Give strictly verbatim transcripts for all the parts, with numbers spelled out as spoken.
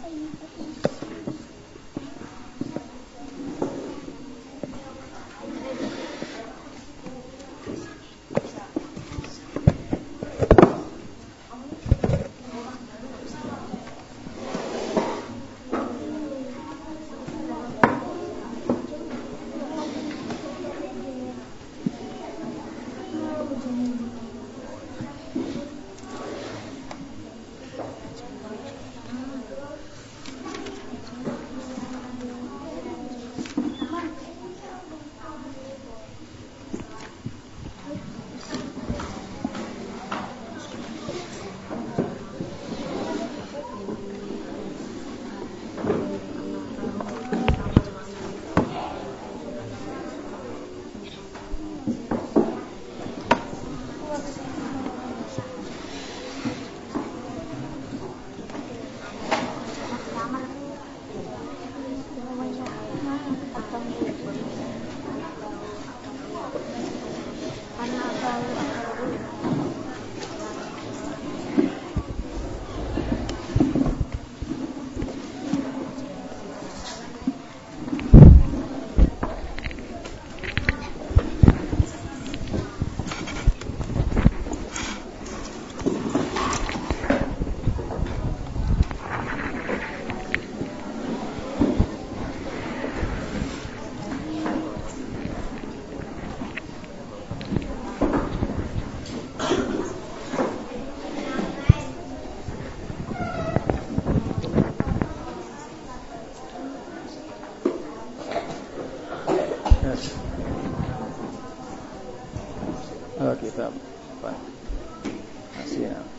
Oh, kitab apa? Masih ya.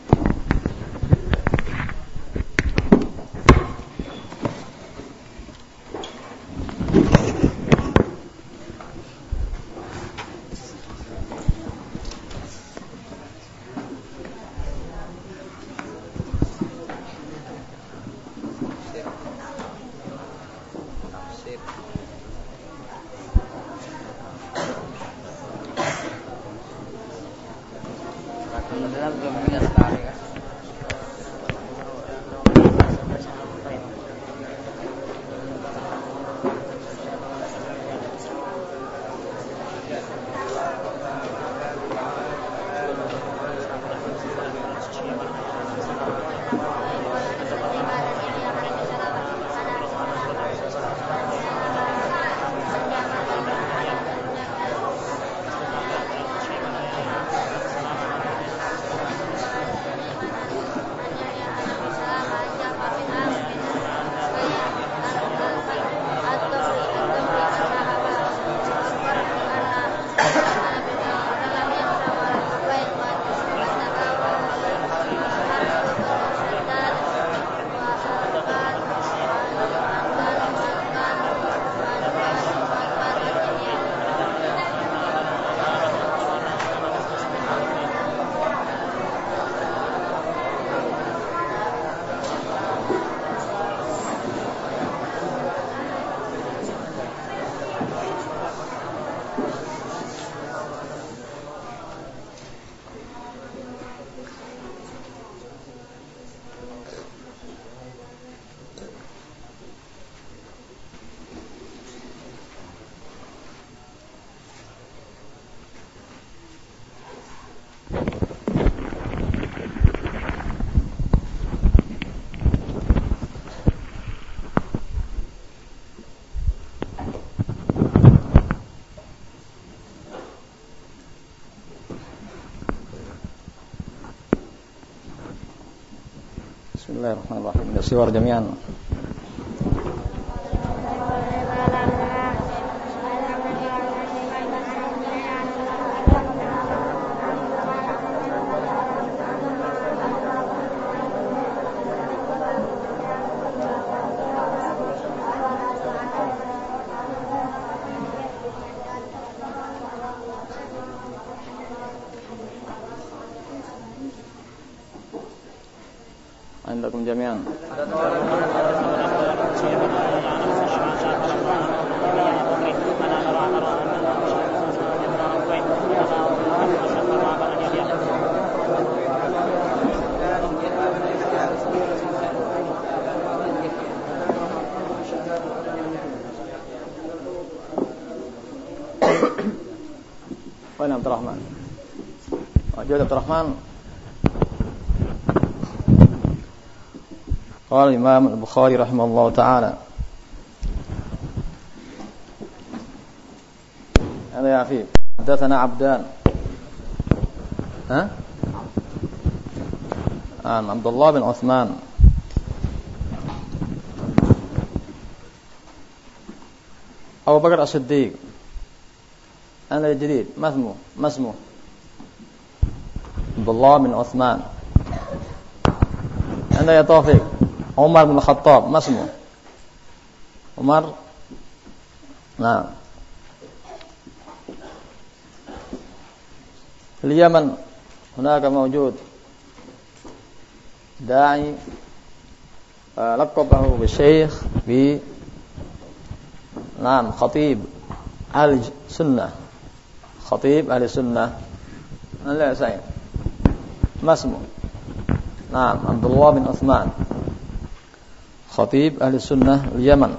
Bismillahirrahmanirrahim. Bersiwar jami'an. Andakum jami'an. Wa Abdul Rahman. Wajib Abdul Rahman. Qala Imam Al-Bukhari rahimahullah taala. Ada ya Afif. Hadatsana Abdan. Ha? An Abdullah bin Utsman. Abu Bakar As-Siddiq. Ana jadid, masmu, masmu. Abdullah bin Utsman. Anda ya Taufiq. Umar bin Khattab, masmu. Umar. Nah. Di Yaman, هناك موجود داعي لقبه بالشيخ ب نعم خطيب أهل السنة خطيب أهل السنة لا سعيد ما اسمه نعم عبد الله بن عثمان خطيب أهل السنة اليمن.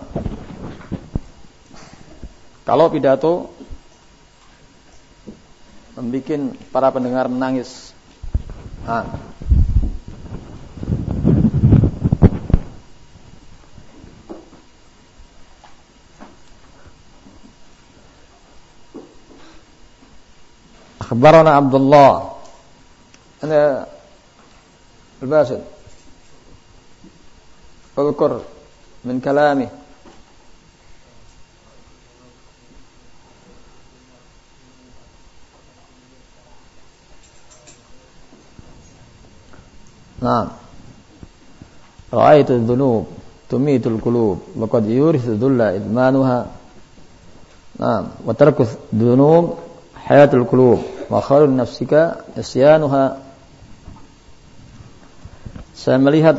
Kalau pidato membikin para pendengar menangis. Nah. Akhbarana Abdullah ana al-Basid Udhkur min kalami Naam Ra'aitu dhunub tumitul qulub wa qad yurithu dhulla idmanuha. Naam wa tarku dhunub hayatul qulub wa khairun nafsika isyanuha. Saya melihat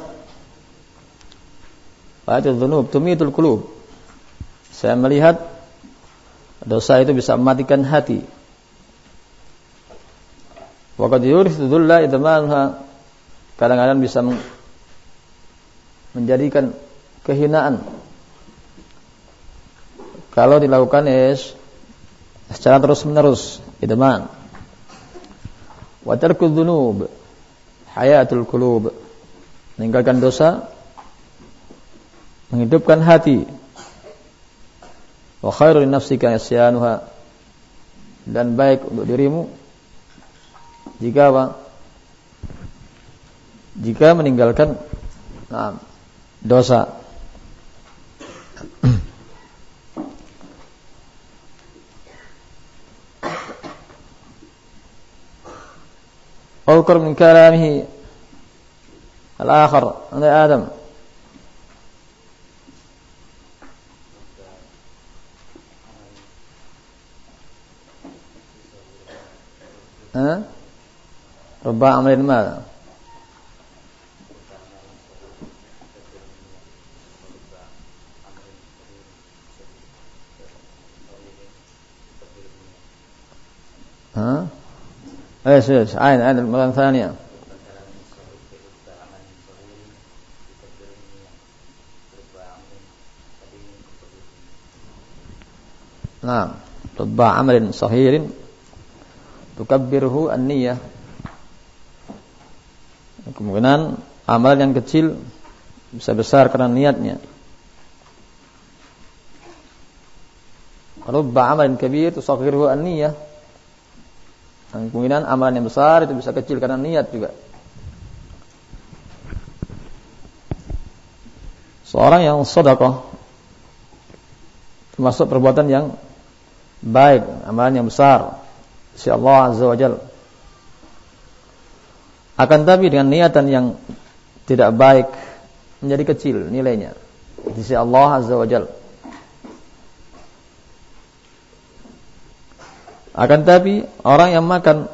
ra'aitu dhunub tumitul qulub. Saya melihat dosa itu bisa mematikan hati. Wa qad yurithu dhulla idmanuha. Kadang-kadang bisa menjadikan kehinaan kalau dilakukan is secara terus-menerus. Idman. Wa tarku dzunub hayatul qulub. Meninggalkan dosa menghidupkan hati. Wa khairun nafsika isyanuha. Dan baik untuk dirimu jika apa? Jika meninggalkan nah, dosa. Ulkur min kalamihi al-akhar anda Adam. Ha? Rubba amrin ma ها ايش ايش عين عين المرة الثانية نعم رب عمل صغير تكبره النية. Kemungkinan amal yang kecil bisa besar karena niatnya. Rubba amalin kabir tusaghiruhu an-niyyah. Dan kemungkinan amalan yang besar itu bisa kecil karena niat juga. Seorang yang sedekah termasuk perbuatan yang baik, amalan yang besar sisi Allah Azza wa Jalla. Akan tapi dengan niatan yang tidak baik menjadi kecil nilainya sisi Allah Azza wa Jalla. Akan tapi orang yang makan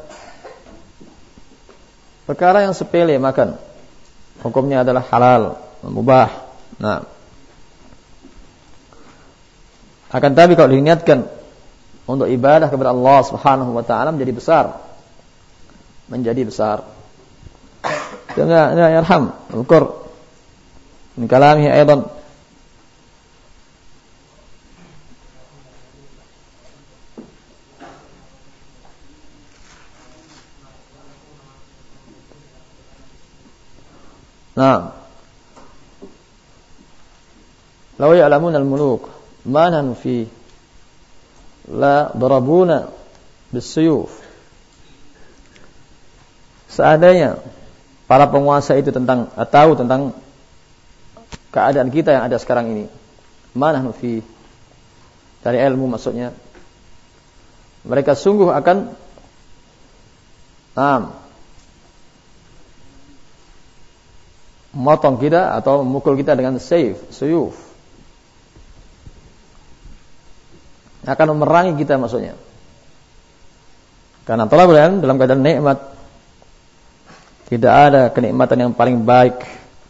perkara yang sepele makan hukumnya adalah halal, mubah. Nah, akan tapi kalau diniatkan untuk ibadah kepada Allah Subhanahu wa taala menjadi besar. Menjadi besar. Jangan ya yarham, ukur min kalamihi aidan. Nah, law ya'lamun al-muluk ma nahnu fi la darabuna bis-suyuf. Seandainya para penguasa itu tentang tahu tentang keadaan kita yang ada sekarang ini, ma nahnu fi, dari ilmu maksudnya, mereka sungguh akan am motong kita atau memukul kita dengan sayf, suyuf. Akan memerangi kita maksudnya. Karena thalabul ilm dalam keadaan nikmat, tidak ada kenikmatan yang paling baik.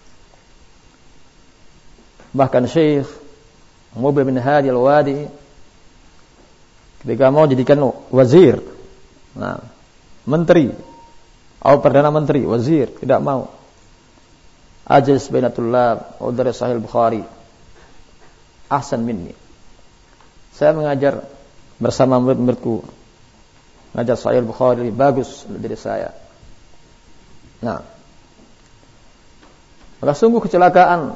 Bahkan Syekh Mubil bin Hadi Al-Wadi ketika mau jadikan wazir, nah, menteri atau perdana menteri, wazir, tidak mau. Ajlis bainatullah wa dari Sahih Bukhari ahsan minni. Saya mengajar bersama murid-muridku, mengajar Sahih Bukhari lebih bagus dari saya. Nah, maka sungguh kecelakaan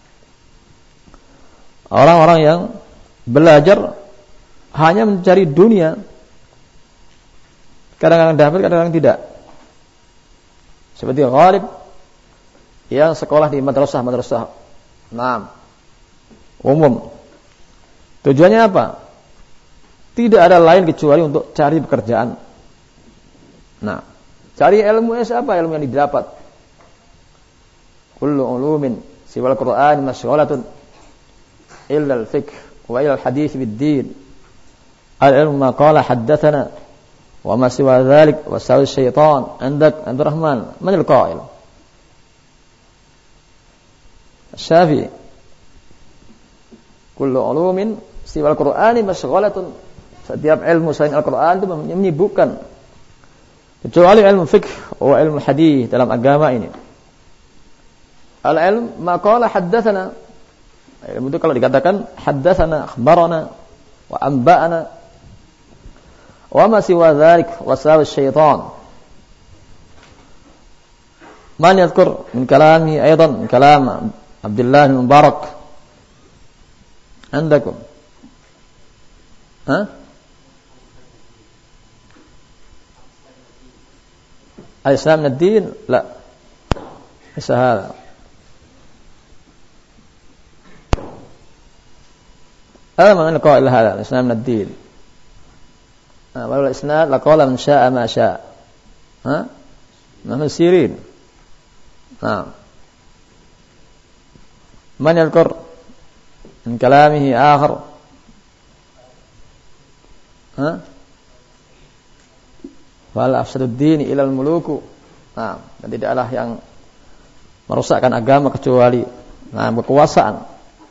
orang-orang yang belajar hanya mencari dunia. Kadang-kadang dapat, kadang-kadang tidak. Seperti Ghalib yang sekolah di madrasah-madrasah, nah, umum. Tujuannya apa? Tidak ada lain kecuali untuk cari pekerjaan. Nah, cari ilmu apa? Ilmu yang didapat. Kullu ulumin siwal Qur'an masyghalatun illa al-fiqh wa ila al-hadits bid-din. Al-ilmu ma qala haddatsana wa ma siwa dzalik wa sawi syaitan. Andak Abdurrahman, man al-qa'il? Syafi'i. Kullu ulumin siwal Qur'an masyghalatun. Setiap ilmu selain Al-Qur'an itu menyibukkan. Kecuali ilmu fiqh wa ilmu hadis dalam agama ini. Al-ilm ma qala haddatsana. Ilmu itu kalau dikatakan haddatsana, akhbarana, wa anba'ana, wa ma siwa dzalik wasawi syaitan. Man yadhkur min kalami aidan min kalam Abdullah bin Mubarak. Andakum? Ha? Al-Islam ad-din? La. Isa hada. هذا معنى القائل هذا الإسلام من الدين. ولو الإسناد لقال من شاء ما شاء. ها؟ محمد سيرين. نعم. من يذكر من كلامه آخر؟ ها؟ Wal afsadud din ilal muluku. Nah, dan tidaklah yang merusakkan agama kecuali nah kekuasaan.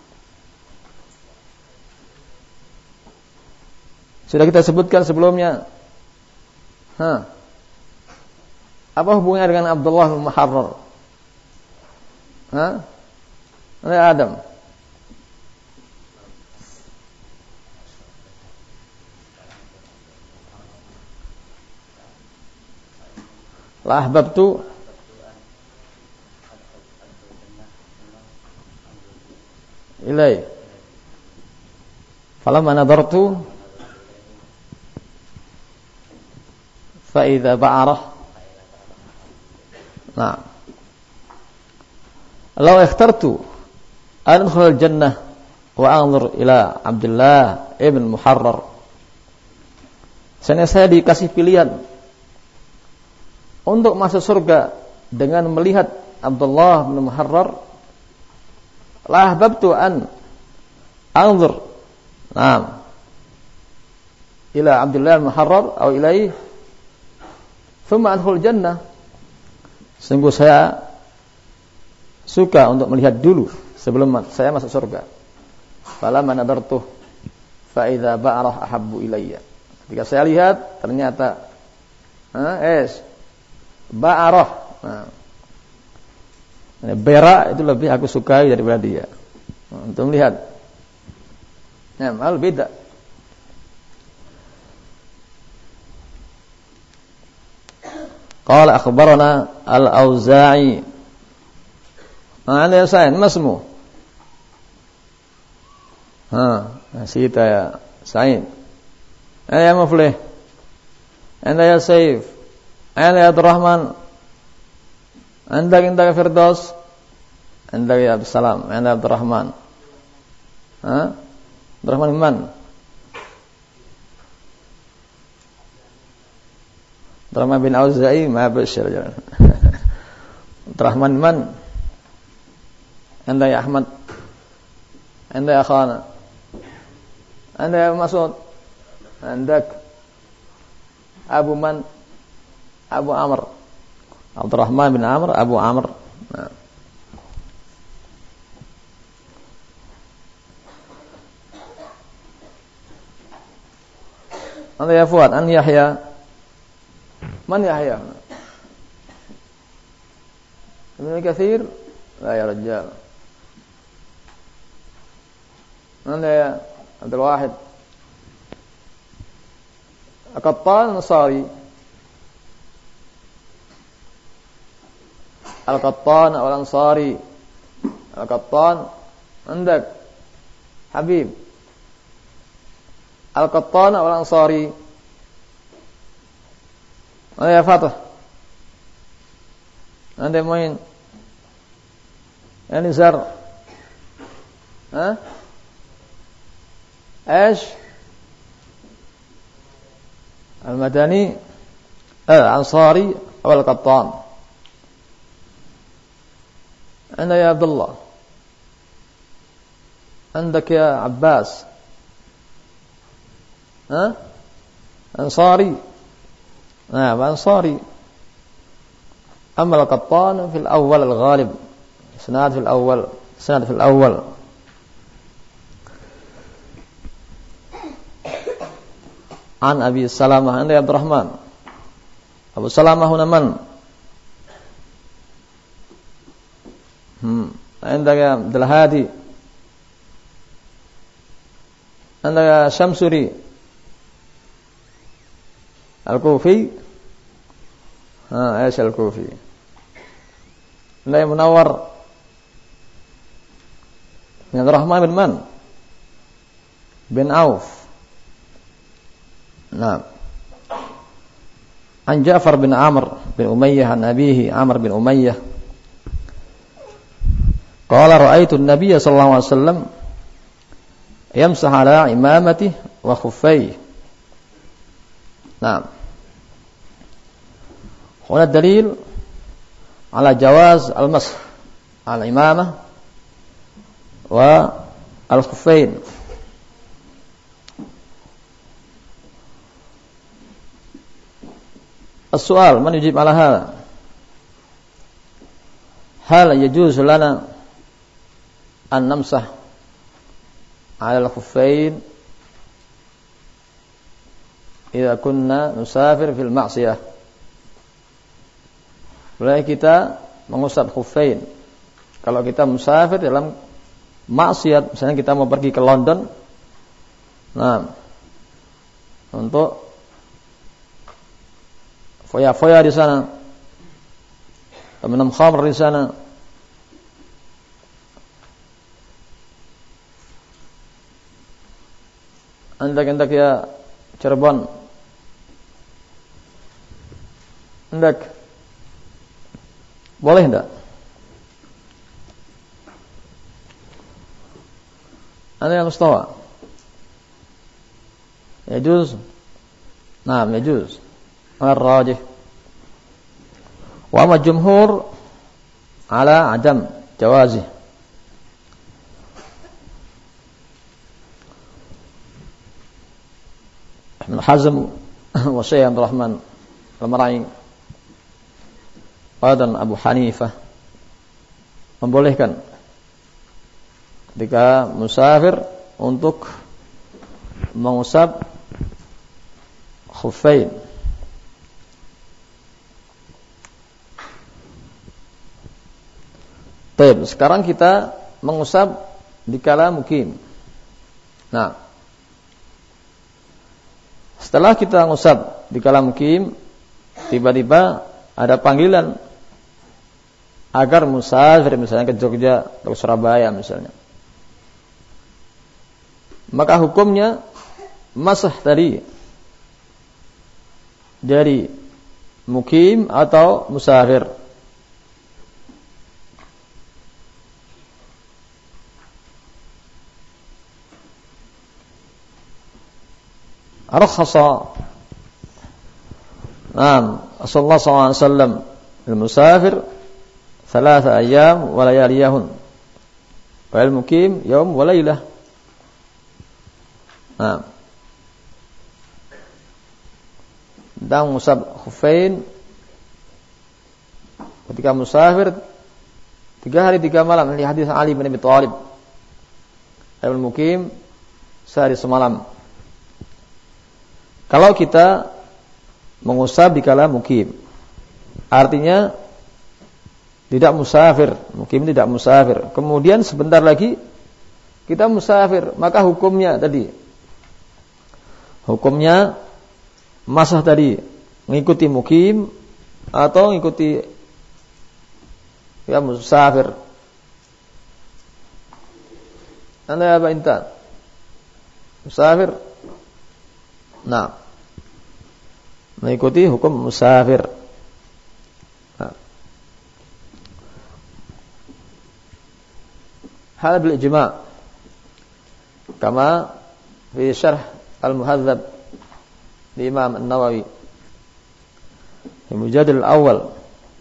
Sudah kita sebutkan sebelumnya. Hah. Apa hubungannya dengan Abdullah bin Muharrar? Hah? Oleh Adam. La ahbabtu ilai. Falamma nadartu fa idza ba'arah. Nah. Law ikhtartu an adkhul al-jannah wa anzur ila Abdullah ibn Muharrar. Seandainya saya dikasih pilihan untuk masuk surga dengan melihat Abdullah bin Muharrar, la ahbabtu an anzur Naam ila Abdullah bin Muharrar atau ilaihi thumma adkhul jannah. Sungguh saya suka untuk melihat dulu sebelum saya masuk surga. Falamma nadartuh fa idza ba'rah ahabbu ilayya. Ketika saya lihat ternyata eh es ba'arah. Nah. Berak itu lebih aku sukai daripada dia. Nah, untuk melihat. Nah, hal beda. Qala akhbarana al-Auza'i Anda ya Sain, ما اسمه؟ ها نسيت يا سعيد. أنا يا مفلح. أنت يا سيف. أنا يا عبد الرحمن. عندك عندك فردوس. عندك يا عبد السلام. أنا عبد الرحمن. ها عبد الرحمن من؟ عبد الرحمن بن أوزاعي ما بشر. عبد الرحمن من؟ أنت يا أحمد. أنت يا خانة. أنت يا مسعود. عندك أبو من؟ أبو عمرو. عبد الرحمن بن عمرو أبو عمرو. نعم. أنت يا فؤاد. أن يحيى. من يحيى؟ ابن كثير؟ لا يا رجال. أنت يا عبد الواحد. القطان نصاري. القطان أو الأنصاري. القطان عندك حبيب. القطان أو الأنصاري. أنا يا فاتح. أنت مين؟ يعني زر. ها إيش المدني الأنصاري أو القطان. أنا يا عبد الله. عندك يا عباس. ها أنصاري. نعم أنصاري. أما القطان في الأول الغالب. سناد في الأول. سناد في الأول. عن أبي سلامة. عند عبد الرحمن. أبو سلامة هنا من؟ هم. عندك عبد الهادي. عندك شمسري الكوفي. ها ايش الكوفي؟ عندك منور. عبد الرحمن بن من؟ بن عوف. نعم. عن جعفر بن عمرو بن أمية عن أبيه عمرو بن أمية قال رأيت النبي صلى الله عليه وسلم يمسح على عمامته وخفيه. نعم. هنا الدليل على جواز المسح على العمامة والخفين. السؤال من يجيب على هذا؟ هل يجوز لنا أن نمسح على الخفين إذا كنا نسافر في المعصية؟ Boleh kita mengusap khuffain kalau kita musafir dalam maksiat, misalnya kita mau pergi ke London, nah, untuk foya-foya di sana, minum khamr di sana, hendak-hendak ya Cirebon, hendak, boleh enggak? Ada yang Mustafa? Yajuz? Naam, yajuz. Ar-rajih. Wa ma jumhur ala adam jawazih. Ibn Hazm wa Syekh Abdul Rahman Al-Mar'i dan Abu Hanifah membolehkan ketika musafir untuk mengusap khuffain. Baik, sekarang kita mengusap dikala mukim. Nah, setelah kita mengusap dikala mukim, tiba-tiba ada panggilan agar musafir misalnya ke Jogja atau Surabaya misalnya, maka hukumnya masah tadi dari mukim atau musafir. Rakhasa Naam Rasulullah sallallahu alaihi wasallam al-musafir thalatha ayyam wa layaliyahun wa al-mukim yawm wa laylah. Naam. Dan musab khufain ketika musafir tiga hari tiga malam, ini hadis Ali bin Abi Thalib. Al-mukim sehari semalam. Kalau kita mengusap di kala mukim, artinya tidak musafir, mukim tidak musafir. Kemudian sebentar lagi kita musafir, maka hukumnya tadi, hukumnya masah tadi mengikuti mukim atau mengikuti ya musafir. Anda apa intan? Musafir. Nah, mengikuti hukum musafir. Nah. Hal bil ijma' kama fi syarh al-muhadzab di Imam An-Nawawi di mujallad al-awwal.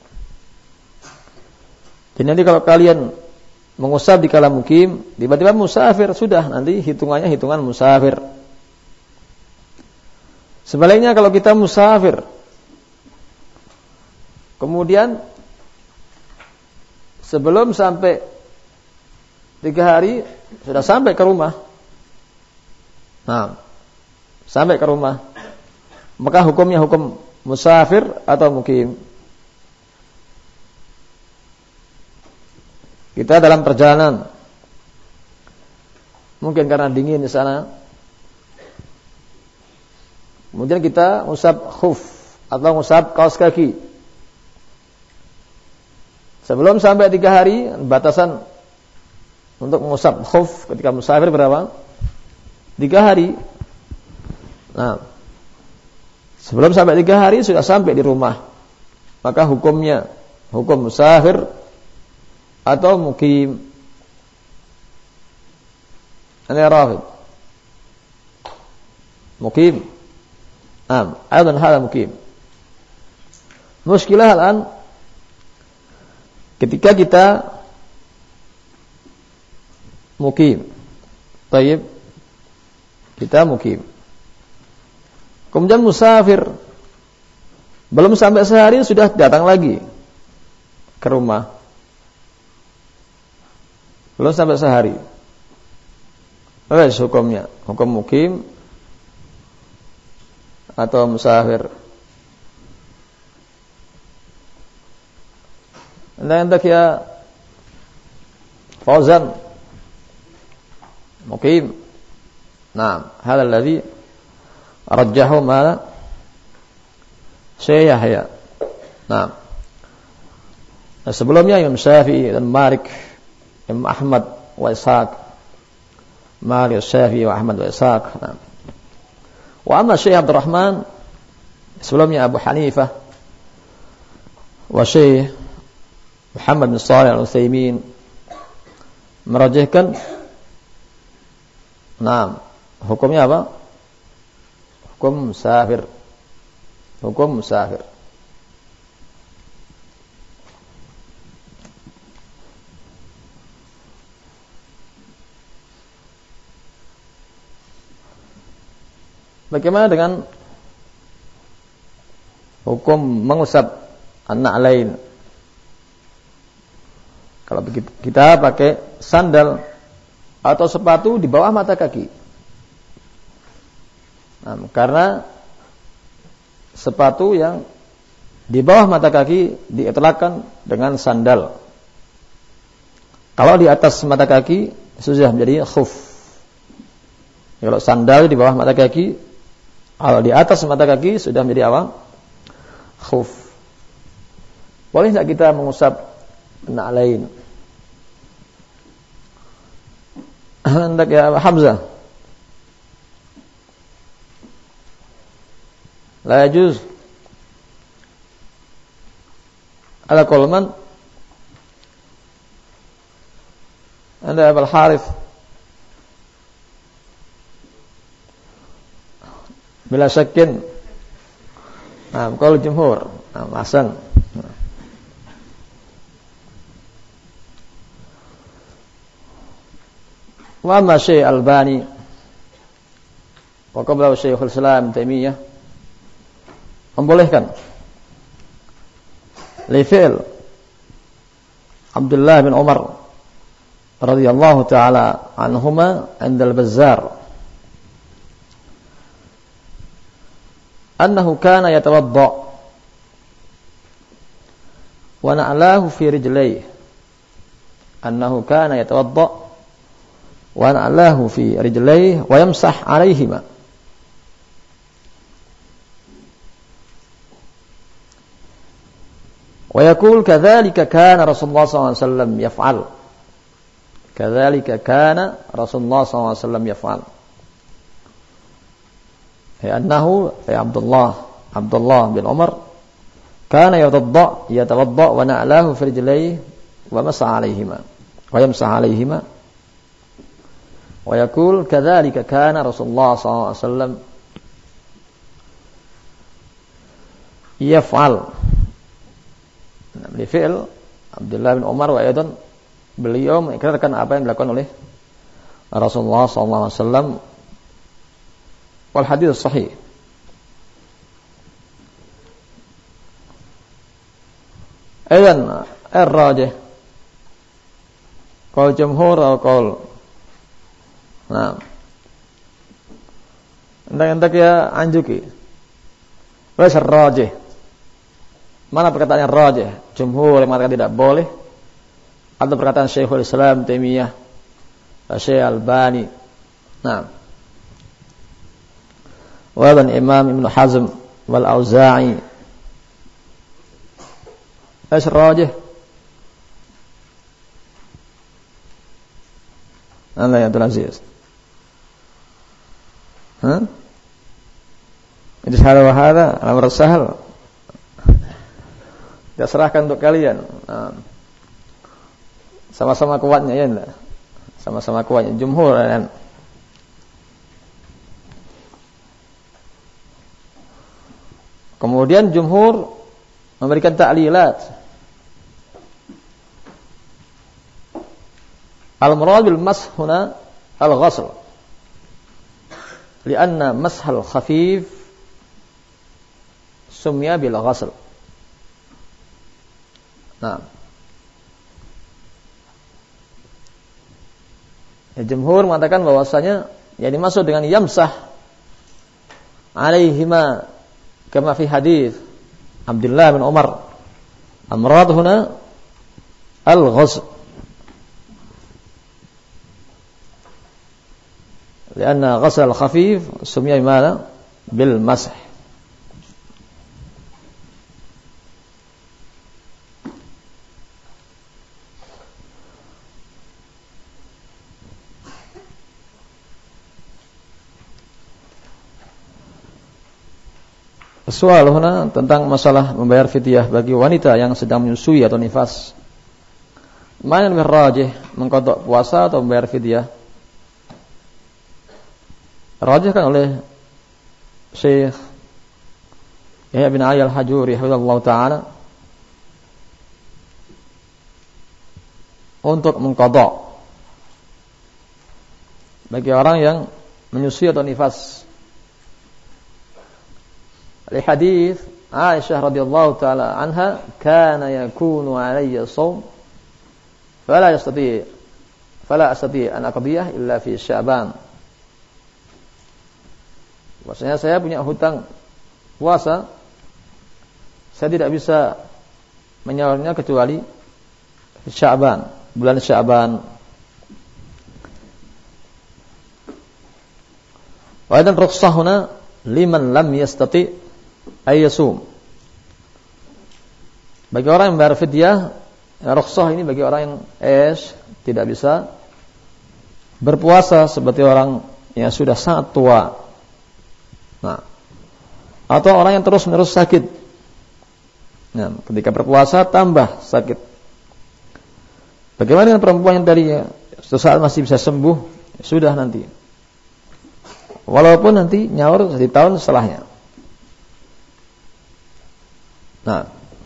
Jadi nanti kalau kalian mengusap di kala mukim, tiba-tiba musafir, sudah nanti hitungannya hitungan musafir. Sebaliknya kalau kita musafir, kemudian sebelum sampai tiga hari sudah sampai ke rumah, nah sampai ke rumah, maka hukumnya hukum musafir atau mukim. Kita dalam perjalanan, mungkin karena dingin di sana, kemudian kita ngusap khuf atau ngusap kaos kaki. Sebelum sampai tiga hari, batasan untuk mengusap khuf ketika musafir berapa? Tiga hari. Nah, sebelum sampai tiga hari sudah sampai di rumah, maka hukumnya hukum musafir atau mukim. Ana rafid. Mukim. Am, aidan hada mukim. Muskilah al-an ketika kita mukim. Baik. Kita mukim. Kemudian musafir. Belum sampai sehari sudah datang lagi ke rumah. Belum sampai sehari. Apa hukumnya? Hukum mukim atau musafir? Anda hendak ya Fauzan mukim. Nah, hal alladhi rajjahu ma Syekh Yahya. Nah, sebelumnya Imam Syafi'i dan Malik, Imam Ahmad wa Ishaq, Malik, Syafi'i wa Ahmad wa Ishaq. Nah. Wa amma Syekh Abdul Rahman, sebelumnya Abu Hanifah wa Syekh Muhammad bin Shalih Al-Utsaimin merajihkan, nah, hukumnya apa? Hukum musafir. Hukum musafir. Bagaimana dengan hukum mengusap anak lain? Kalau kita pakai sandal atau sepatu di bawah mata kaki, nah, karena sepatu yang di bawah mata kaki diitlaqkan dengan sandal. Kalau di atas mata kaki sudah menjadi khuf. Kalau sandal di bawah mata kaki, kalau di atas mata kaki sudah menjadi apa? Khuf. Boleh tidak kita mengusap Na'lain. Hendak ya Hamzah. La yajuz ala kulman anda Abul Harith bila syakin. Nah, qaul jumhur. Nah, hasan. Wa amma Syekh Albani wa qabla Syekhul Islam Taimiyah membolehkan li fi'l Abdullah bin Umar radhiyallahu taala anhuma 'inda al-Bazzar annahu kana yatawadda wa na'lahu fi rijlayhi annahu kana yatawadda wa na'lahu fi rijlayhi wa yamsah 'alayhima. Wa yaqul kadzalika kana Rasulullah sallallahu alaihi wasallam yaf'al. Kadzalika kana Rasulullah sallallahu alaihi wasallam yaf'al. Ya annahu ya Abdullah Abdullah bin Umar kana yatawadda yatawadda wa na'lahu fi rijlayhi wa masah 'alayhima wa yamsah 'alayhima. Wa yaqul kadzalika kana Rasulullah sallallahu alaihi wasallam yaf'al. Nah, fi'il Abdullah bin Umar wa aidan beliau mengikrarkan apa yang dilakukan oleh Rasulullah sallallahu alaihi wasallam wal hadits sahih. Aidan ar-rajih qaul jumhur atau qaul nah hendak-hendak ya anjuki wal rajih. Mana perkataan yang rajih? Jumhur yang mengatakan tidak boleh atau perkataan Syekhul Islam Taimiyah, Syekh Albani. Nah. Wa dan Imam Ibnu Hazm wal Auza'i. As rajih. Allah ya Abdul Aziz. Ha? Ini hal wa hada amr sahal. Saya serahkan untuk kalian. Nah, sama-sama kuatnya ya enggak? Sama-sama kuatnya jumhur kan. Kemudian jumhur memberikan ta'lilat. Al-murad bil mash huna al-ghasl. Lianna mashal khafif sumya bil ghasl. Nah, ya, jumhur mengatakan bahwasanya yang dimaksud dengan yamsah alaihima kama fi hadis Abdullah bin Umar amrad huna al-ghusl karena ghusl al-khafif sumya bimana bil masah. Soal huna tentang masalah membayar fidyah bagi wanita yang sedang menyusui atau nifas. Mana yang lebih rajih, mengqadha puasa atau membayar fidyah? Rajihkan oleh Syekh Yahya bin Ali Al-Hajuri hafizallahu taala untuk mengqadha bagi orang yang menyusui atau nifas. Li hadis Aisyah radhiyallahu taala anha kana yakunu alayya shaum fala yastati fala astati an aqdiyah illa fi Sya'ban. Maksudnya saya punya hutang puasa, saya tidak bisa menyalurnya kecuali Sya'ban, bulan Sya'ban. Wa idan rukhsah huna liman lam yastati ayyasum. Bagi orang yang membayar fidyah Ya, rukhsah ini bagi orang yang es tidak bisa berpuasa seperti orang yang sudah sangat tua. Nah, atau orang yang terus-menerus sakit. Nah, ketika berpuasa tambah sakit. Bagaimana dengan perempuan yang tadinya suatu saat masih bisa sembuh, sudah nanti. Walaupun nanti nyaur di tahun setelahnya. Nah,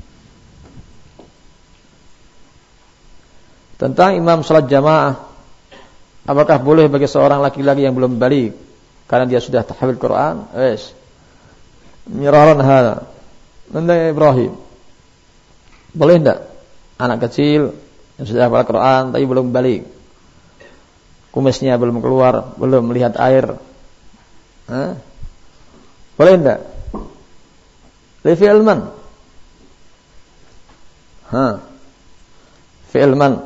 tentang imam salat jamaah, apakah boleh bagi seorang laki-laki yang belum balik karena dia sudah tahfidz Quran? Wes. Miraran hada. Nanda Ibrahim. Boleh enggak anak kecil yang sudah hafal Quran tapi belum balik, kumisnya belum keluar, belum melihat air, Hah? boleh enggak? Fi'ilman, ha, fi'ilman,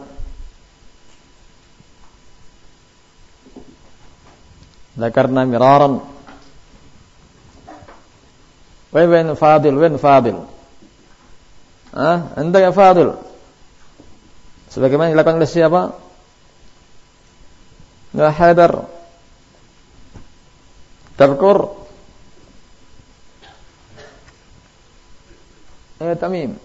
dzakarna miraran, wa wen fadil, wen fadil, ah, anda ya fadil. Sebagaimana dilakukan oleh siapa? Enggak hadar. Tadkur. Ya Tamim.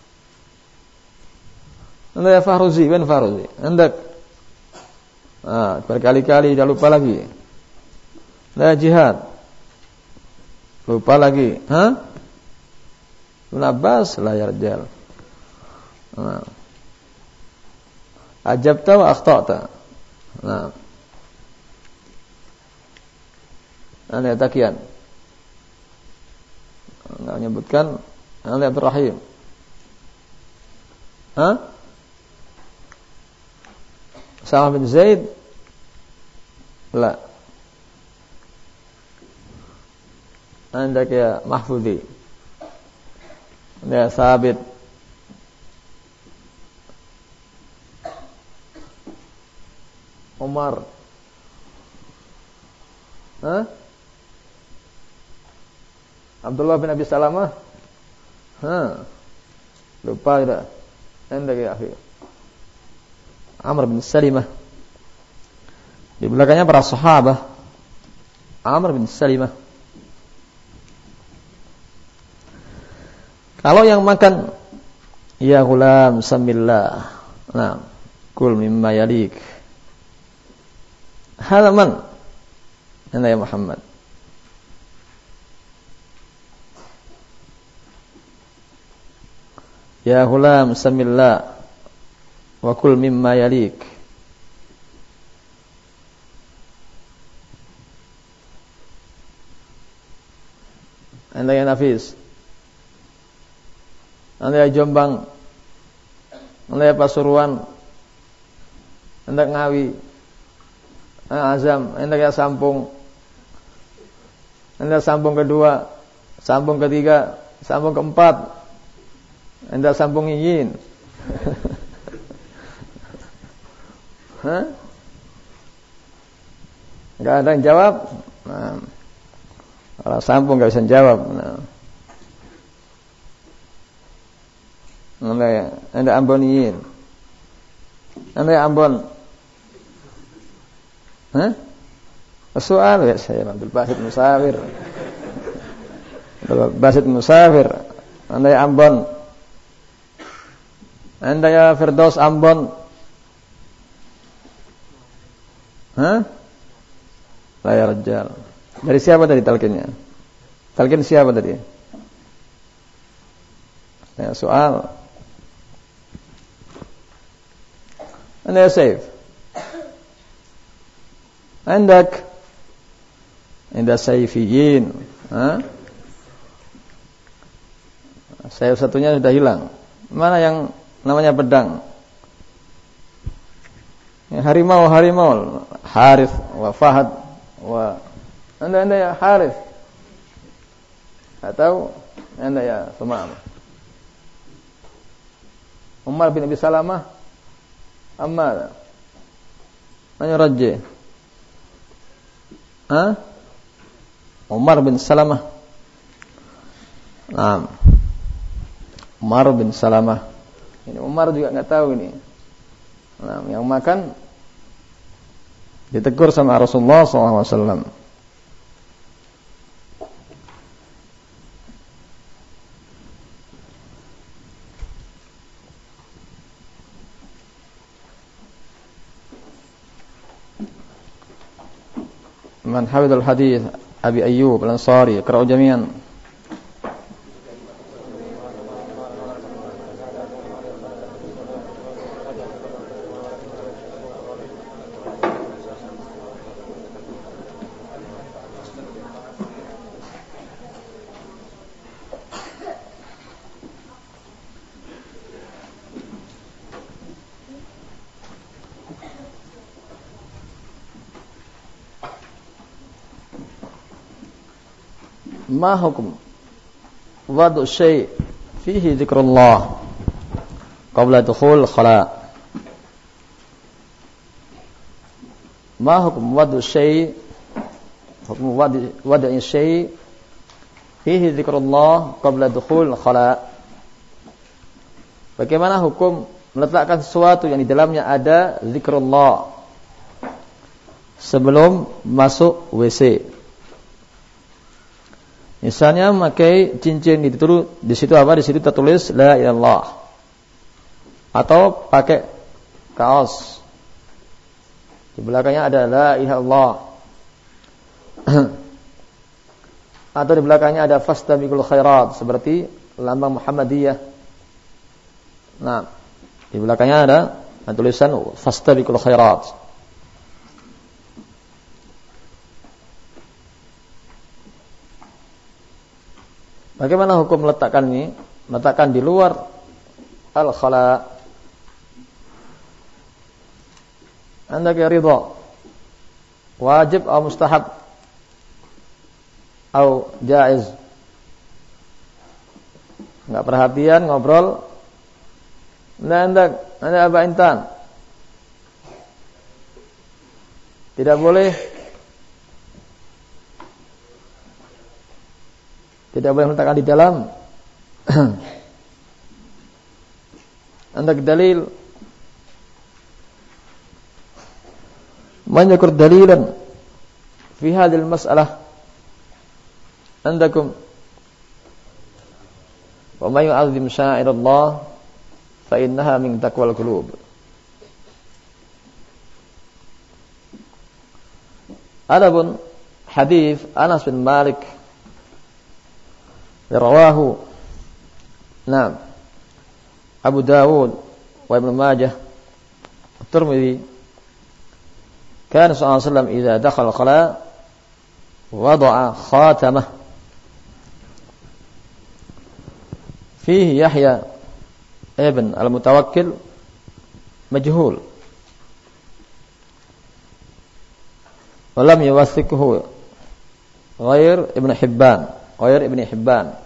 Anda ya Fahruzi, ben Fahruzi. Anda ah, berkali-kali dah lupa lagi. La jihad. Lupa lagi. Hah? Ibn Abbas la yarjal. Nah. Ajabta wa akhta'ta. Nah. Anda takian. Enggak menyebutkan Anda Abdul Rahim. Hah? Sama bin Zaid? La. Anda kaya Mahfudhi. Anda Sabit. Umar. Hah? Abdullah bin Abi Salamah. Hah? Lupa tidak? Anda ya akhi. Amr bin Salimah. Di belakangnya para sahabat. Amr bin Salimah. Kalau yang makan, ya ghulam samillah. Nah, kul mimma yalik. Halaman. Anda ya Muhammad. Ya ghulam samillah wa kul mimma yalik. Anda ya Nafis. Anda ya Jombang. Anda ya Pasuruan. Anda Ngawi. Azam, anda ya sambung, anda sambung kedua, sambung ketiga, sambung keempat, anda sambung ingin, Hah? Nggak ada yang jawab, nah, kalau sambung nggak bisa jawab, nah. Anda ya, anda Ambon ingin, anda ya Ambon. Hah? Soal ya saya Abdul Basit Musafir. Abdul Basit Musafir. Anda ya Ambon. Anda ya Firdaus Ambon. Hah? La ya Rajal. Dari siapa tadi talqinnya? Talqin siapa tadi? Ya, soal. Anda ya Saif. Andak Indah Saifiyin, ha? Saif satunya sudah hilang. Mana yang namanya pedang? Ya, harimau, harimau, Harith wa Fahad wa anda anda ya Harith atau anda ya Sumam. Umar bin Abi Salamah, Ammar, mana Rajih? Hah? Umar bin Salamah. Naam. Umar bin Salamah. Ini Umar juga nggak tahu ini. Nah, yang makan ditegur sama Rasulullah sallallahu alaihi wasallam. Man hafidhal hadits Abi Ayyub Al-Ansari, qra'u jami'an. Ma hukum wadu syai' fihi dzikrullah qabla dukhul khala. Ma hukum wadu syai' hukum wadu wadu syai' fihi dzikrullah qabla dukhul khala. Bagaimana hukum meletakkan sesuatu yang di dalamnya ada zikrullah sebelum masuk W C? Misalnya memakai cincin itu, di situ apa? Di situ tertulis la ilaha illallah. Atau pakai kaos, di belakangnya ada la ilaha illallah. Atau di belakangnya ada fastabiqul khairat seperti lambang Muhammadiyah. Nah, di belakangnya ada tulisan fastabiqul khairat. Bagaimana hukum meletakkan ini? Meletakkan di luar al-khala. Anda ke ridha, wajib atau mustahab atau jaiz? Enggak perhatian ngobrol. Nah, anda, anda Aba Intan, tidak boleh. Tidak boleh meletakkan di dalam. Anda dalil. Man yakur dalilan fi hadhihi al-mas'alah andakum. Wa may yu'azzim sya'irallah fa innaha min taqwal qulub. Adapun hadis Anas bin Malik rawahu Naam Abu Dawud wa Ibn Majah At-Tirmidzi, kana sallallahu alaihi wasallam idza dakhala khala wada'a khatamah fihi Yahya ibn al-Mutawakkil majhul wa lam yuwathiqhu ghair Ibn Hibban ghair Ibn Hibban.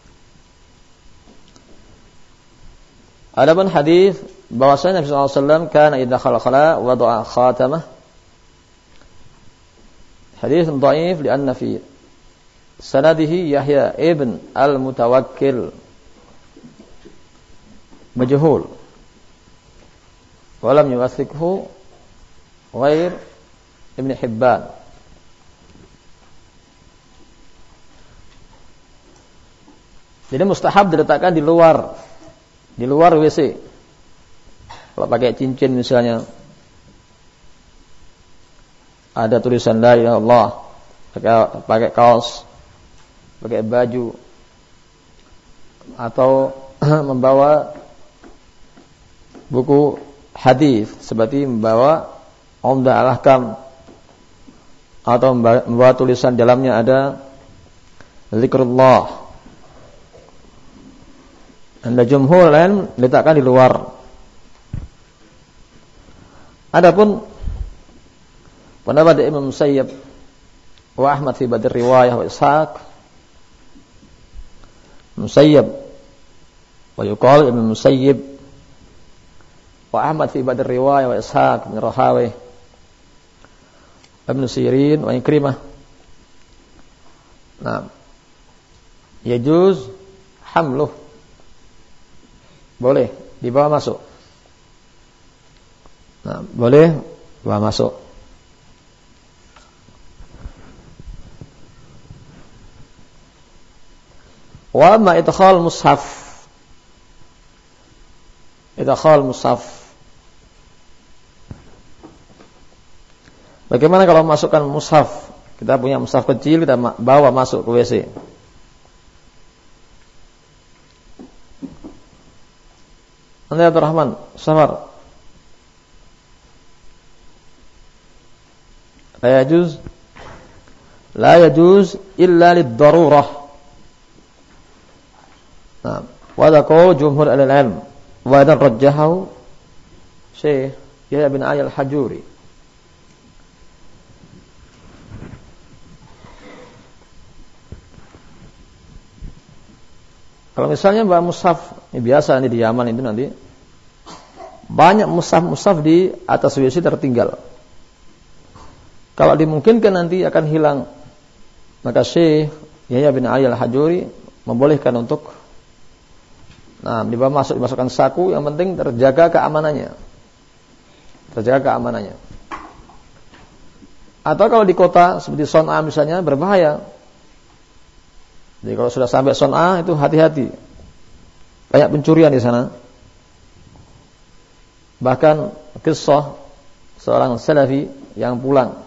Adapun hadis bahwasanya Nabi sallallahu alaihi wasallam kana idza dakhala khala wada'a khatamah, hadis dhaif lianna fi sanadihi Yahya ibn al-Mutawakkil majhul wa lam yuwathiqhu ghair Ibn Hibban. Jadi mustahab diletakkan di luar, di luar W C. Kalau pakai cincin misalnya, ada tulisan la ilaha illallah, pakai, pakai kaos, pakai baju, atau membawa buku hadis seperti membawa Umdah al-Ahkam, atau membawa tulisan dalamnya ada zikrullah. Anda jumhur lain letakkan di luar. Adapun pendapat Imam Musayyib wa Ahmad fi Badr riwayah wa Ishaq, Musayyib wa yuqal Imam Musayyib wa Ahmad fi Badr riwayah wa Ishaq bin Rahawih Ibn Sirin wa Ikrimah. Nah, yajuz hamluh, boleh dibawa masuk. Nah, boleh bawa masuk. Wa ma idkhal mushaf. Idkhal mushaf. Bagaimana kalau masukkan mushaf? Kita punya mushaf kecil, kita bawa masuk ke W C. Anda Abdul Rahman, Safar. La yajuz La yajuz illa lid-darurah. Nah, wa dhaqaw jumhur al-ilm wa dan rajjahu Syekh Yahya bin Ali al-Hajuri. Kalau misalnya bawa mushaf, ini biasa nih di Yaman itu nanti banyak mushaf-mushaf di atas W C tertinggal. Kalau dimungkinkan nanti akan hilang, maka Syekh Yahya bin Ali al-Hajuri membolehkan untuk nah, dibawa masuk, dimasukkan saku, yang penting terjaga keamanannya. Terjaga keamanannya. Atau kalau di kota seperti Son'a misalnya berbahaya. Jadi kalau sudah sampai Son'a itu hati-hati. Banyak pencurian di sana. Bahkan kisah seorang salafi yang pulang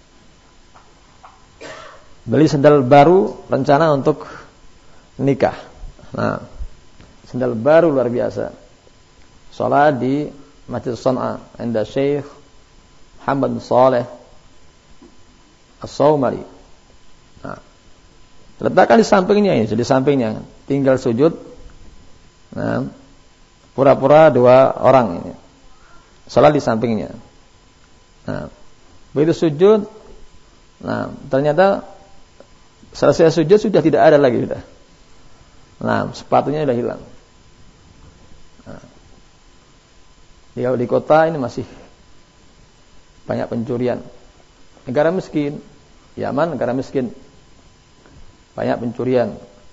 beli sendal baru, rencana untuk nikah. Nah, sendal baru luar biasa. Salat di Masjid Son'a inda Syekh Muhammad bin Shalih As-Saumari. Nah, letakkan di sampingnya ya, di sampingnya, tinggal sujud. Nah, pura-pura dua orang ini. Salat di sampingnya. Nah, begitu sujud, nah, ternyata selesai sujud sudah tidak ada lagi sudah. Nah, sepatunya sudah hilang. Nah, di, di kota ini masih banyak pencurian. Negara miskin, Yaman negara miskin, banyak pencurian.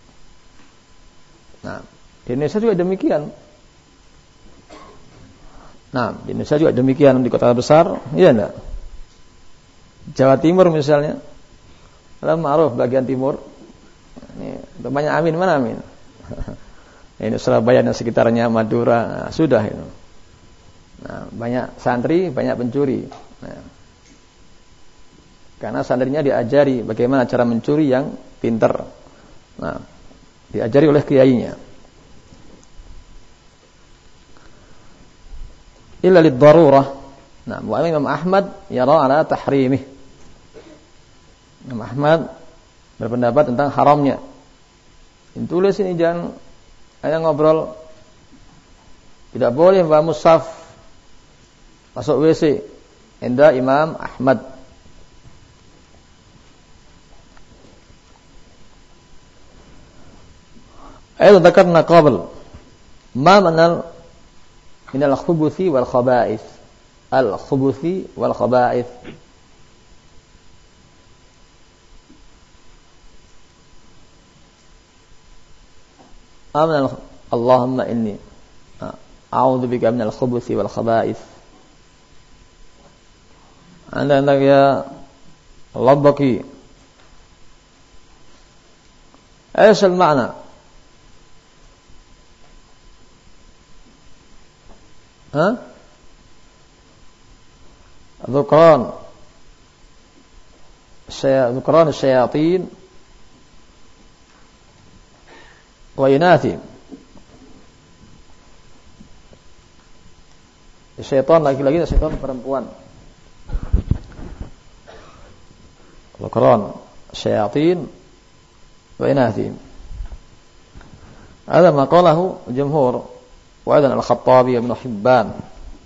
Nah, di Indonesia juga demikian. Nah, di Indonesia juga demikian, di kota besar, iya enggak? Jawa Timur misalnya, dalam ma'ruf bagian timur. Ini banyak amin, mana amin? Ini Surabaya dan sekitarnya, Madura, nah, sudah itu. Nah, banyak santri, banyak pencuri. Nah, karena santrinya diajari bagaimana cara mencuri yang pintar. Nah, diajari oleh kiainya. Illa lid-darurah. Nah, wa Imam Ahmad yara ala tahrimih. Imam Ahmad berpendapat tentang haramnya. Ini tulis ini, jangan hanya ngobrol. Tidak boleh bawa mushaf masuk W C. Inda Imam Ahmad. Ayat dzakarna qabl. Ma manal min al-khubuthi wal khaba'ith. Al-khubuthi wal khaba'ith. Amin. Allahumma inni a'udzu bika minal khubuthi wal khaba'ith. Anda hendak ya Al-Baqi. ايش المعنى؟ ها؟ ذكران ذكران الشياطين وإناثهم. Syaitan laki-laki dan syaitan perempuan. Al-Quran syayatin wa inathim. Hadha ma qalahu jumhur wa aidan al-Khattabi ibn Hibban.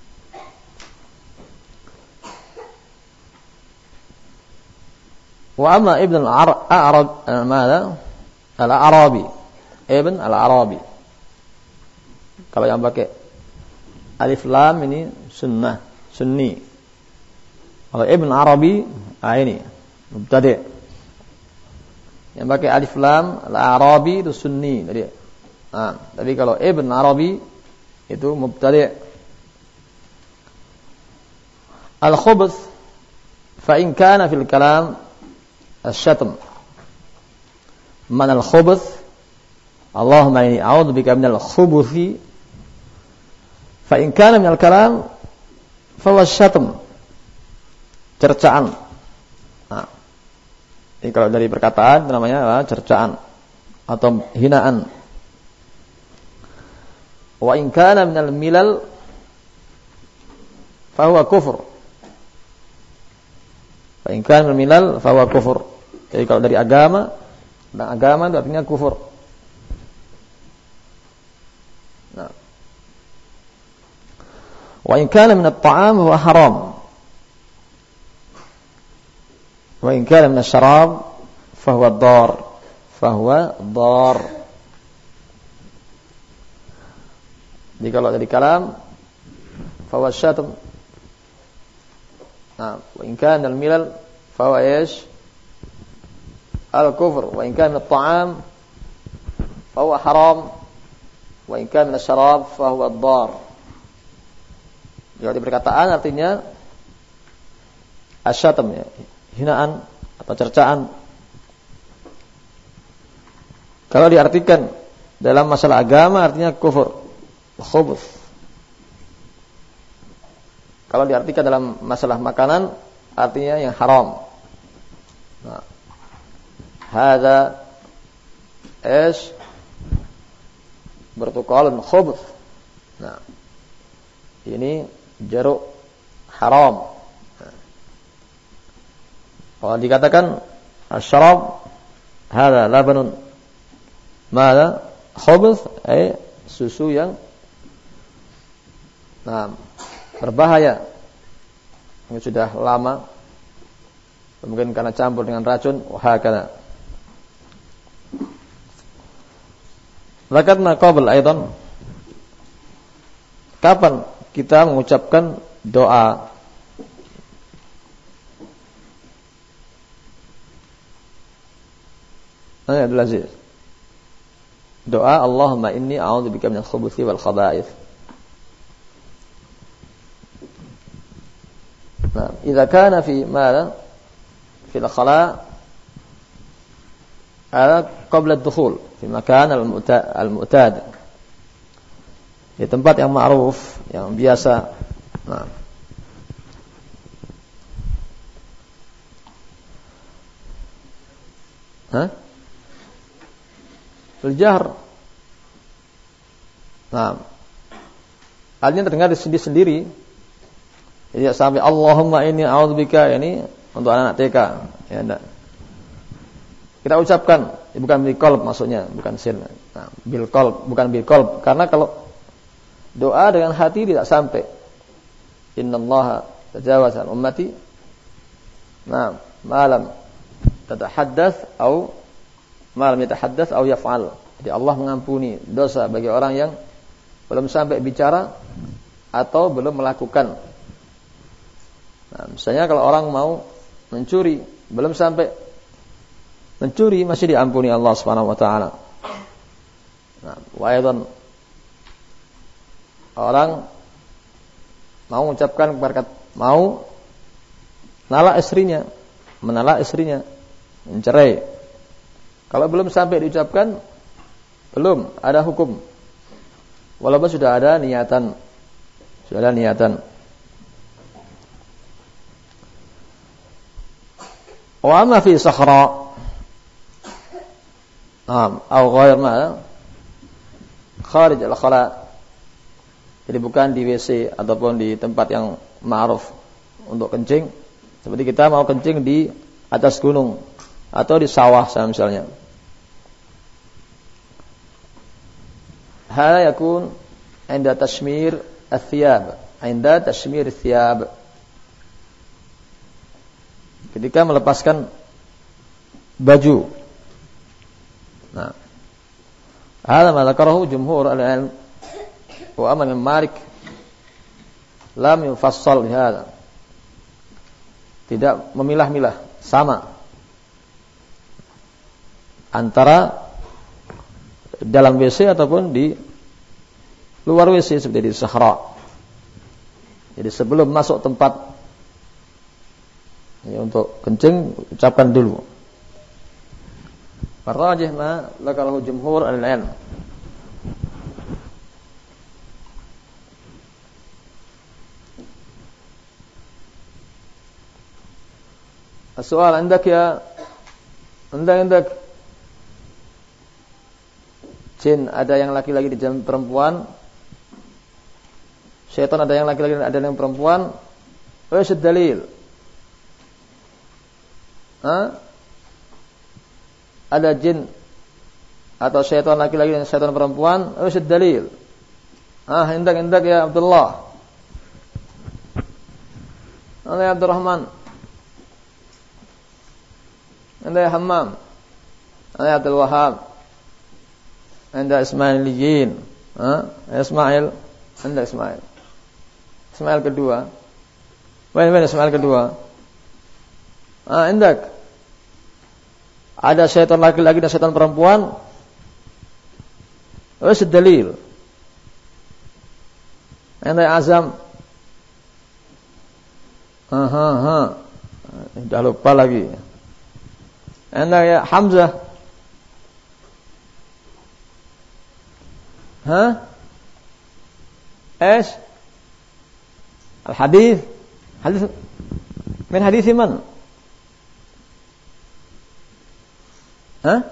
Wa amma ibn al-A'rab mada al-Arabi ibn al-Arabi. Kalau yang pakai alif lam ini sunnah, sunni. Kalau Ibn Arabi, ah ini mubtadi'. Yang pakai alif lam al-Arabi itu sunni tadi. Nah, tapi kalau Ibn Arabi itu mubtadi'. Al-khubuth fa in kana fil kalam asy-syatm. Man al-khubuth Allahumma inni a'udzubika minal khubuthi fa in kana minal kalam fa huwa asy-syatm. Cercaan. Nah, ini kalau dari perkataan namanya apa? Cercaan atau hinaan. Wa in kana minal milal fa huwa kufur. Fa in kana minal milal fa huwa kufur. Jadi kalau dari agama, dan agama itu artinya kufur. Nah. Wa in kana minat ta'am fa huwa haram. Wa in kana minasy syarab fa huwa dhar. Fa huwa dhar. Jadi kalau dari kalam fa huwa syatm. Nah, wa in kana al-milal fa huwa ish? Al-kufr. Wa in kana at-ta'am fa huwa haram. Wa in kana minasy syarab fa huwa dhar. Jadi perkataan artinya asy-syatm, ya, hinaan atau cercaan. Kalau diartikan dalam masalah agama artinya kufur, khubuth. Kalau diartikan dalam masalah makanan artinya yang haram. Nah, hadza ish bertuqalun khubuth. Nah, ini jeruk haram. Kalau dikatakan asy-syarab hada labanun mada khubuth, eh susu yang nah berbahaya, yang sudah lama, mungkin karena campur dengan racun, wahakala. Zakatna qabl aidan, kapan kita mengucapkan doa? Nah, Abdul Aziz. Doa Allahumma inni a'udzubika minal khubuthi wal khaba'ith. Nah, idza kana fi mala fil khala' ala qabla ad-dukhul fi makan al-mu'tad. Di tempat yang ma'ruf, yang biasa. Nah. Hah? Al-jahr. Nah, artinya terdengar di sendiri sendiri. Jadi sampai Allahumma inni a'udzubika, ini untuk anak-anak T K. Ya, enggak. Kita ucapkan, bukan bil qalb maksudnya, bukan sin. Nah, bil qalb, bukan bil qalb, karena kalau doa dengan hati tidak sampai. Innallaha tajawaza an ummati. Nah, malam tatahaddath atau malam yatahaddath atau yaf'al. Jadi Allah mengampuni dosa bagi orang yang belum sampai bicara atau belum melakukan. Nah, misalnya kalau orang mau mencuri, belum sampai mencuri masih diampuni Allah Subhanahu wa taala. Nah, wa aidan orang mau mengucapkan berkat, mau nalak istrinya, menalak istrinya, mencerai. Kalau belum sampai diucapkan, belum ada hukum. Walaupun sudah ada niatan, sudah ada niatan. Wa ma fi sakhra, naam, atau ghair ma, kharij al-khala. Jadi bukan di W C ataupun di tempat yang ma'ruf untuk kencing. Seperti kita mau kencing di atas gunung atau di sawah misalnya. Hada yakun 'inda tashmir ath-thiyab, 'inda tashmir ath-thiyab. Ketika melepaskan baju. Nah, hada ma dzakarahu jumhur al-'ilm wa amma min Malik lam yufassal li hada. Tidak memilah-milah, sama antara dalam W C ataupun di keluar W C seperti di Sahara. Jadi sebelum masuk tempat ya, untuk kencing ucapkan dulu. Farajih ma lakalahu jumhur al-ilm. السؤال عندك يا عندك عندك jin ada yang laki-laki di dalam perempuan, syaitan ada yang laki-laki dan ada yang perempuan. Wa syad dalil? Ha? Ada jin atau syaitan laki-laki dan syaitan perempuan. Wa syad dalil? Ah, hendak hendak ya Abdullah. Ya Abdurrahman. Anda ya Hammam. Anda ya Abdul Wahab. Anda Ismailiyin. Ha? Ismail. Anda Ismail. Ismail kedua. Mana mana Ismail kedua? Ah, hendak. Ada syaitan laki-laki dan syaitan perempuan. Oh, sedalil. Anda Azam. Aha, ha. Dah lupa lagi. Anda ya Hamzah. ها ايش الحديث حديث من حديث من ها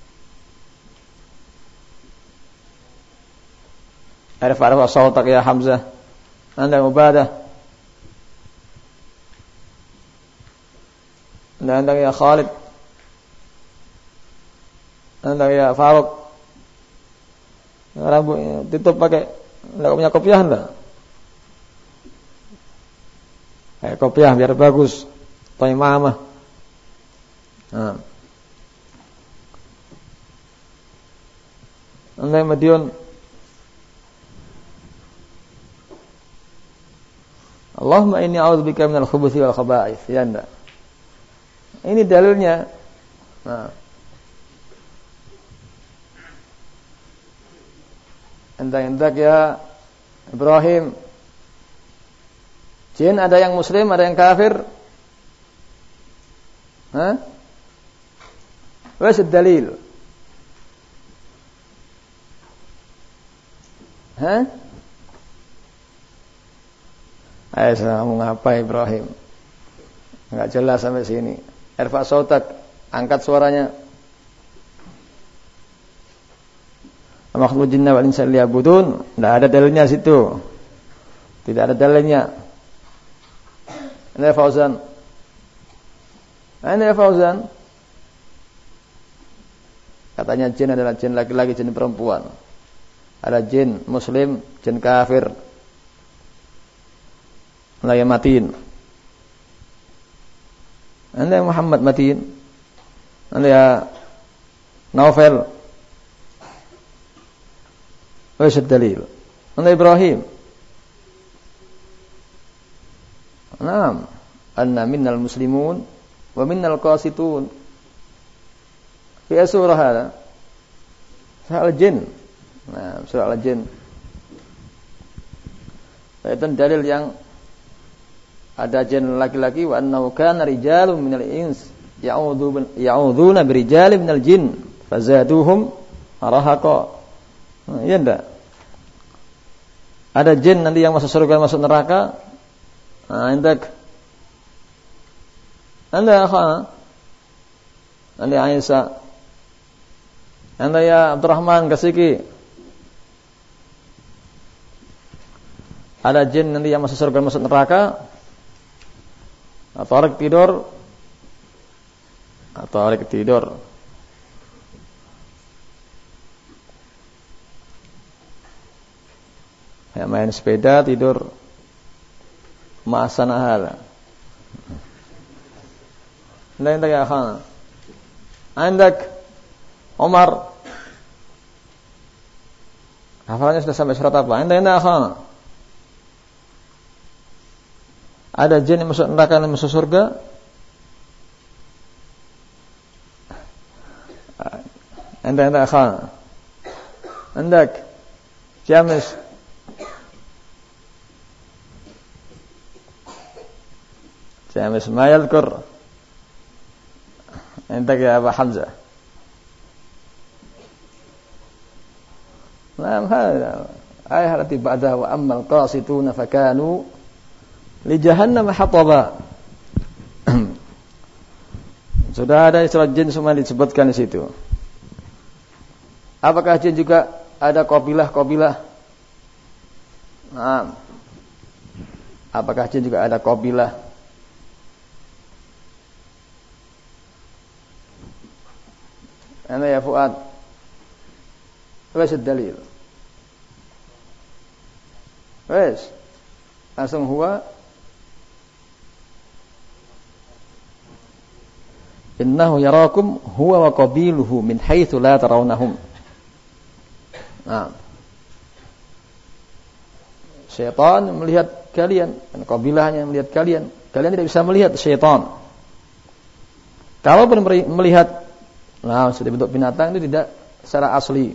اعرف اعرف صوتك يا حمزة. عندك عبادة. عندك يا خالد. عندك يا فاروق. Rambutnya tutup pakai, enggak punya kopiah enggak? Kayak kopiah biar bagus. Toy mama. Nah. Anda Madiun. Allahumma inni a'udzubika minal khubuthi wal khaba'ith. Ya enggak? Ini dalilnya. Nah. Hendak-hendak ya Ibrahim. Jin ada yang muslim, ada yang kafir. Hah? Wes dalil. Hah? Ayo kamu ngapa Ibrahim? Enggak jelas sampai sini. Irfa sautak, angkat suaranya. Makhluk jinna wal insa liya'budun. Tidak ada dalilnya situ. Tidak ada dalilnya. Ini Fauzan. Ini Fauzan. Katanya jin adalah jin laki-laki, jin perempuan. Ada jin muslim, jin kafir. La ya matin. Anda Muhammad matin. Anda ya Naufal. وإيش الدليل؟ أنا إبراهيم. نعم أن منا المسلمون ومنا القاسطون. في سورة هذا سورة الجن. Nah, surah Al-Jin. Itu dalil yang ada jin laki-laki wa annahu kana rijalun minal ins ya'udzu ya'udzuna birijalin minal jin fazaduhum rahaqa. Nah, iya enggak? Ada jin nanti yang masuk surga, masuk neraka. Nah, hendak Anda akha. Anda Aisyah. Anda ya Abdurrahman Kasiki. Ada jin nanti yang masuk surga, masuk neraka. Atau orang tidur. Atau orang tidur. Ya, main sepeda tidur ma'asana hala. Lain tak ya khan. Andak Omar. Hafalannya sudah sampai surat apa? Anda anda khan. Ada jin yang masuk neraka dan masuk surga. Anda anda khan. Andak Jamis. Jamis ma yadhkur. Entak ya Abu Hamzah. Naam hada ayat allati ba'daha wa ammal qasituna fakanu li jahannam hataba. Sudah ada surat jin semua disebutkan di situ. Apakah jin juga ada qabilah-qabilah? Naam. Apakah jin juga ada qabilah? Ana ya Fuad. Wes dalil. Wes. Langsung huwa innahu yarakum huwa wa qabiluhu min haitsu la tarawnahum. Nah. Syaitan melihat kalian dan qabilahnya melihat kalian. Kalian tidak bisa melihat syaitan. Kalaupun melihat nah sudah bentuk binatang itu tidak secara asli.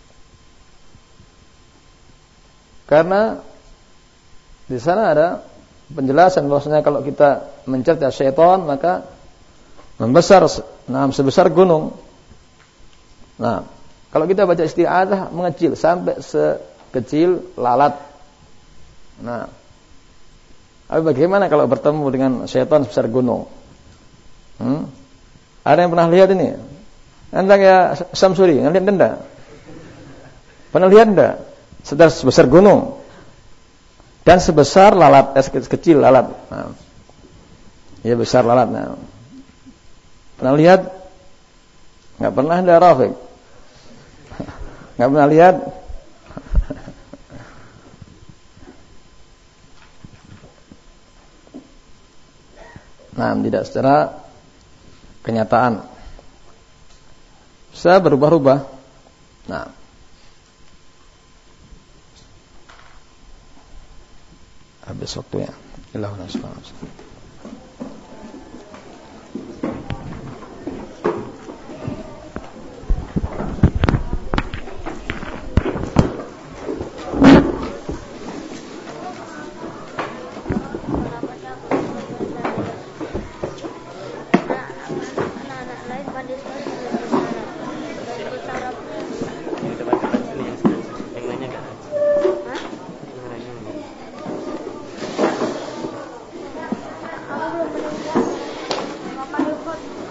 Karena di sana ada penjelasan bahwasanya kalau kita mencerita syaitan maka membesar, nah sebesar gunung. Nah, kalau kita baca isti'adzah mengecil sampai sekecil lalat. Nah, tapi bagaimana kalau bertemu dengan syaitan sebesar gunung? Hmm? Ada yang pernah lihat ini? Anda ya Samsuri, ngelihat enggak? Pernah lihat enggak? Sedar sebesar gunung dan sebesar lalat, eh, kecil lalat. Nah, ya besar lalat. Nah, pernah lihat? Enggak pernah anda Rafiq? Enggak pernah lihat? Nah, tidak secara kenyataan. Bisa berubah-ubah. Nah, habis waktunya. Illahul subhanahu wa ta'ala. Aku belum meninggal. Kapan ikut?